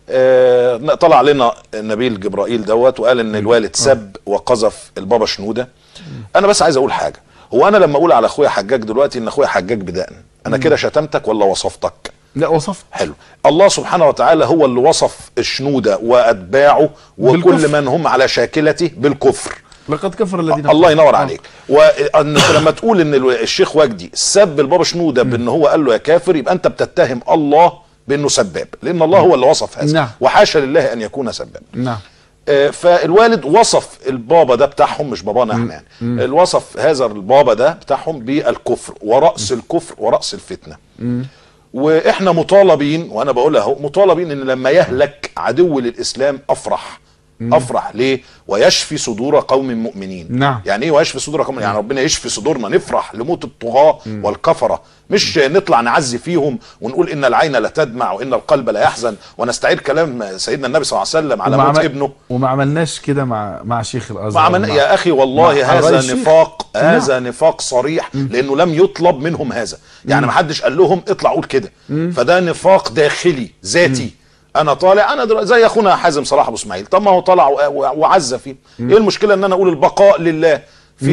طلع لنا نبيل جبرائيل دوت وقال ان الوالد سب وقذف البابا شنوده. انا بس عايز اقول حاجه، هو انا لما اقول على اخويا حجاج دلوقتي ان اخويا حجاج بدقن، انا كده شتمتك ولا وصفتك؟ لا وصفت. حلو. الله سبحانه وتعالى هو اللي وصف الشنوده واتباعه وكل من هم على شاكلته بالكفر. لقد كفر الذين الله ينور عليك. وانك لما تقول ان الشيخ وجدي سب البابا شنوده بان هو قال له يا كافر، يبقى انت بتتهم الله بانه سباب، لان الله هو اللي وصف هذا. نعم. وحاشا لله ان يكون سباب. نعم. فالوالد وصف البابا ده بتاعهم، مش بابانا احنا يعني، الوصف هذا البابا ده بتاعهم بالكفر ورأس الكفر ورأس الفتنة. واحنا مطالبين، وانا بقولها اهو، مطالبين ان لما يهلك عدو للاسلام افرح. افرح ليه؟ ويشفي صدور قوم مؤمنين. نعم. يعني ايه ويشفي صدور قوم؟ يعني ربنا يشفي صدورنا، نفرح لموت الطغاة والكفرة، مش نطلع نعزي فيهم ونقول ان العين لا تدمع وان القلب لا يحزن، ونستعير كلام سيدنا النبي صلى الله عليه وسلم على موت ابنه. وما عملناش كده مع شيخ الازهر. يا اخي والله هذا نفاق، هذا نفاق صريح، لانه لم يطلب منهم هذا. يعني ما حدش قال لهم اطلع قول كده، فده نفاق داخلي ذاتي. انا طالع، انا زي اخونا حازم صلاح ابو اسماعيل، طب ما هو طلع وعز فيه. ايه المشكله ان انا اقول البقاء لله في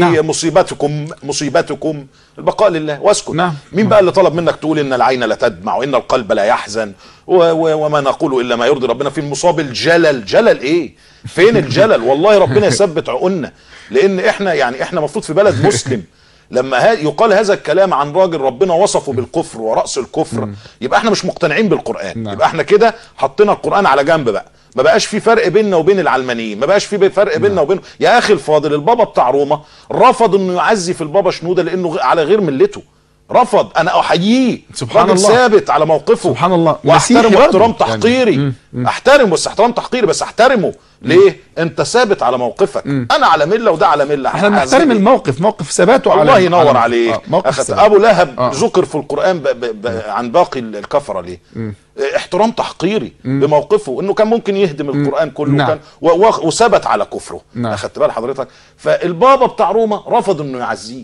مصيبتكم البقاء لله واسكت؟ نعم. مين بقى اللي طلب منك تقول ان العين لا تدمع وان القلب لا يحزن وما نقول الا ما يرضي ربنا؟ في المصاب الجلل. جلل ايه؟ فين الجلل؟ والله ربنا يثبت عقولنا، لان احنا المفروض في بلد مسلم. لما يقال هذا الكلام عن راجل ربنا وصفه بالكفر ورأس الكفر، يبقى احنا مش مقتنعين بالقرآن. نعم. يبقى احنا كده حطينا القرآن على جنب بقى، ما بقاش في فرق بيننا وبين العلمانيين، ما بقاش في فرق بيننا وبين. يا اخي الفاضل، البابا بتاع روما رفض انه يعزي في البابا شنوده لانه على غير ملته. رفض. انا احييه، سبحان الله، ثابت على موقفه. سبحان الله. واحترمه احترام تحقيري. احترمه، بس احترام تحقيري، بس احترمه. ليه؟ انت ثابت على موقفك. انا على مله وده على مله. احنا بنحترم الموقف، موقف ثباته على. الله ينور عليك. ابو لهب ذكر في القرآن عن باقي الكفره ليه؟ احترام تحقيري بموقفه، انه كان ممكن يهدم القرآن كله. نعم. كان وثبت على كفره. نعم. اخدت بال حضرتك؟ فالبابا بتاع روما رفض انه يعزيه.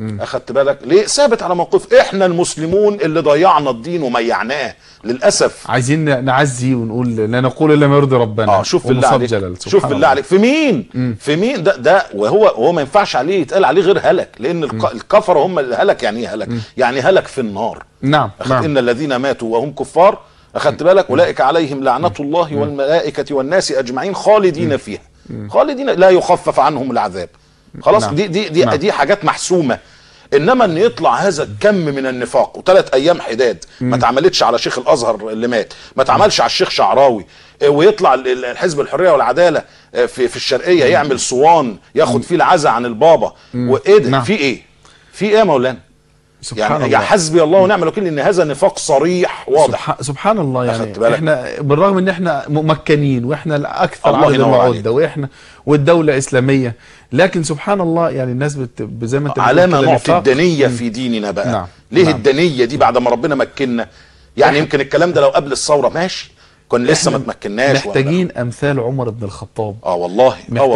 اخدت بالك ليه؟ ثابت على موقف. احنا المسلمون اللي ضيعنا الدين وميعناه للاسف. عايزين نعزي ونقول لا نقول الا ما يرضي ربنا. شوف بالله عليك، شوف بالله عليك في مين؟ في مين ده وهو ما ينفعش عليه يتقال عليه غير هلك، لان الكفره هم اللي هلك. يعني ايه هلك؟ يعني هلك في النار. نعم. ان الذين ماتوا وهم كفار، اخدت بالك، اولئك عليهم لعنه الله والملائكه والناس اجمعين خالدين فيها. خالدين لا يخفف عنهم العذاب. خلاص. دي حاجات محسومه. انما ان يطلع هذا الكم من النفاق و3 ايام حداد ما اتعملتش على شيخ الازهر اللي مات، ما اتعملش على الشيخ شعراوي، ويطلع الحزب الحريه والعداله في الشرقيه يعمل صوان ياخد فيه العزاء عن البابا. وايه ده؟ في ايه؟ في ايه يا مولانا؟ يعني يا حسبي الله ونعم الوكيل ان هذا نفاق صريح واضح. سبحان الله. يعني احنا بالرغم ان احنا ممكنين واحنا الاكثر عدد المعده واحنا والدوله اسلاميه، لكن سبحان الله يعني الناس زي ما انت بتقول علامه نعطي الدنيه في ديننا بقى. نعم. ليه الدنيه دي بعد ما ربنا مكننا؟ يعني يمكن الكلام ده لو قبل الثوره ماشي، كنا لسه ما تمكناش. محتاجين امثال عمر بن الخطاب. والله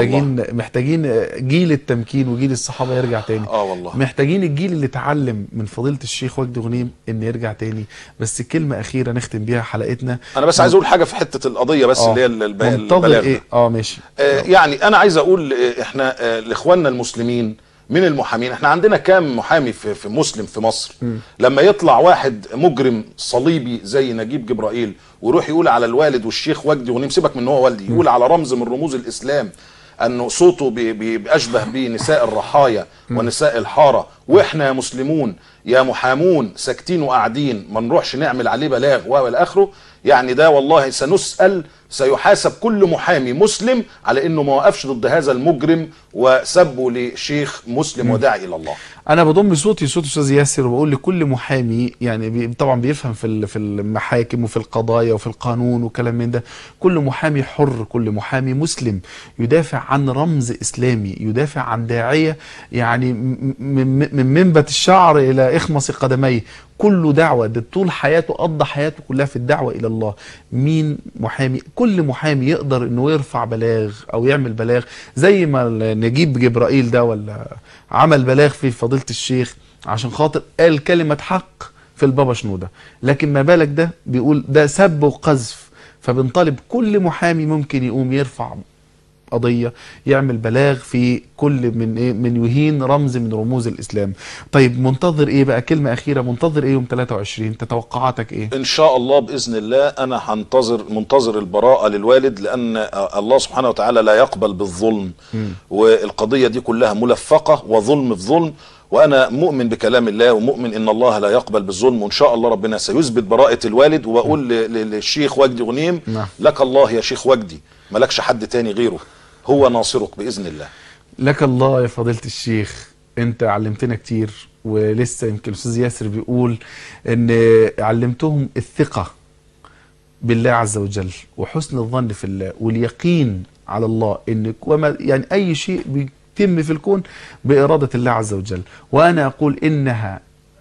محتاجين جيل التمكين وجيل الصحابه يرجع تاني. والله محتاجين الجيل اللي اتعلم من فضيله الشيخ وجدي غنيم ان يرجع تاني. بس كلمه اخيره نختم بيها حلقتنا. انا بس عايز اقول حاجه في حته القضيه بس اللي هي البلاغ. ايه ماشي. يعني انا عايز اقول احنا لاخواننا المسلمين من المحامين، احنا عندنا كام محامي في مسلم في مصر؟ لما يطلع واحد مجرم صليبي زي نجيب جبرائيل ويروح يقول على الوالد والشيخ وجدي غنيم، سيبك من ان هو والدي، يقول على رمز من رموز الاسلام انه صوته بيشبه بنساء الرحايا ونساء الحاره، واحنا يا مسلمون يا محامون ساكتين وقاعدين ما نروحش نعمل عليه بلاغ والى اخره، يعني ده والله سنسأل، سيحاسب كل محامي مسلم على انه ما وقفش ضد هذا المجرم وسبه لشيخ مسلم وداعي الى الله. انا بضم صوتي صوت استاذ ياسر وبقول لكل محامي، يعني طبعا بيفهم في المحاكم وفي القضايا وفي القانون وكلام من ده، كل محامي حر، كل محامي مسلم يدافع عن رمز اسلامي، يدافع عن داعيه يعني من منبت الشعر الى اخمص قدميه، كله دعوه، ده طول حياته قضى حياته كلها في الدعوه الى الله. مين محامي؟ كل محامي يقدر انه يرفع بلاغ او يعمل بلاغ زي ما نجيب جبرائيل ده ولا عمل بلاغ في فضيله الشيخ عشان خاطر قال كلمه حق في البابا شنوده، لكن ما بالك ده بيقول ده سب وقذف. فبنطالب كل محامي ممكن يقوم يرفع قضيه، يعمل بلاغ في كل من يهين رمز من رموز الاسلام. طيب منتظر ايه بقى؟ كلمه اخيره، منتظر ايه يوم 23؟ تتوقعاتك ايه؟ ان شاء الله باذن الله انا منتظر البراءه للوالد، لان الله سبحانه وتعالى لا يقبل بالظلم، والقضيه دي كلها ملفقه وظلم في ظلم، وانا مؤمن بكلام الله ومؤمن ان الله لا يقبل بالظلم، وان شاء الله ربنا سيثبت براءه الوالد. وبقول للشيخ وجدي غنيم لك الله يا شيخ وجدي، مالكش حد تاني غيره، هو ناصرك باذن الله. لك الله يا فضيله الشيخ، انت علمتنا كتير، ولسه يمكن الاستاذ ياسر بيقول ان علمتهم الثقه بالله عز وجل وحسن الظن في الله واليقين على الله، ان يعني اي شيء بيتم في الكون باراده الله عز وجل، وانا اقول انها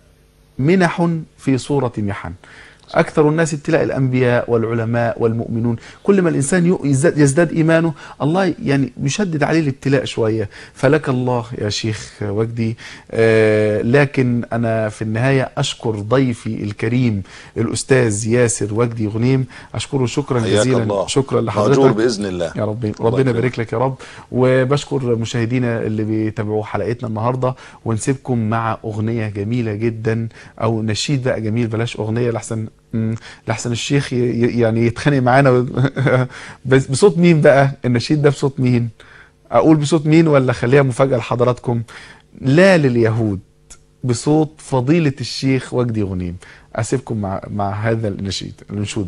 منح في صوره محن. أكثر الناس ابتلاء الأنبياء والعلماء والمؤمنون، كل ما الإنسان يزداد إيمانه الله يعني بيشدد عليه الابتلاء شوية. فلك الله يا شيخ وجدي. لكن أنا في النهاية أشكر ضيفي الكريم الأستاذ ياسر وجدي غنيم، أشكره شكرا جزيلا. شكرا لحضرتك. مأجور بإذن الله يا ربنا يبارك لك يا رب. وبشكر مشاهدينا اللي بيتابعوا حلقتنا النهاردة، ونسيبكم مع أغنية جميلة جدا، أو نشيد بقى جميل، بلاش أغنية لحسن الشيخ يعني يتخانق معانا. بس بصوت مين بقى النشيد ده؟ بصوت مين؟ اقول بصوت مين ولا خليها مفاجأة لحضراتكم؟ لا لليهود، بصوت فضيلة الشيخ وجدي غنيم. اسيبكم مع هذا الانشودة.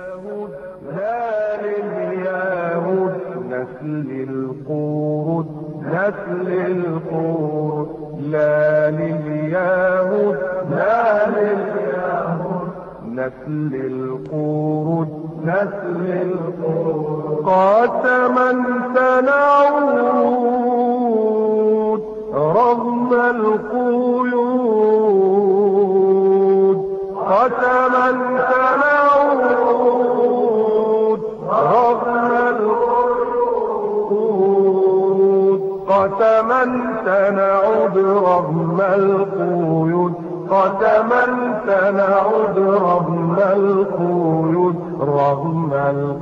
لا لليهود نسل القرود، نسل القرود، لا لليهود، لا لليهود نسل القرود، نسل القرود، قسما سنعود رغم القيود، قسما سنعود رغم القيود، قسما سنعود رغم القيود قسما سنعود رغم القيود رغم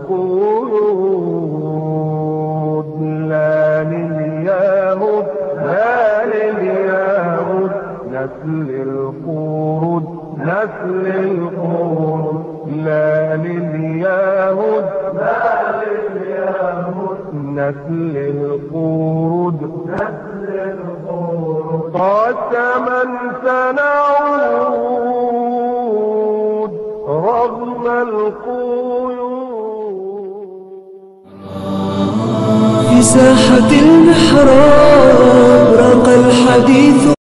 القيود لا لليهود لا لليهود نسل القرود نسل القرود لا لليهود لا لليهود نسل القرود نسل القرود قسما سنعود رغم القيود في ساحة المحراب راق الحديث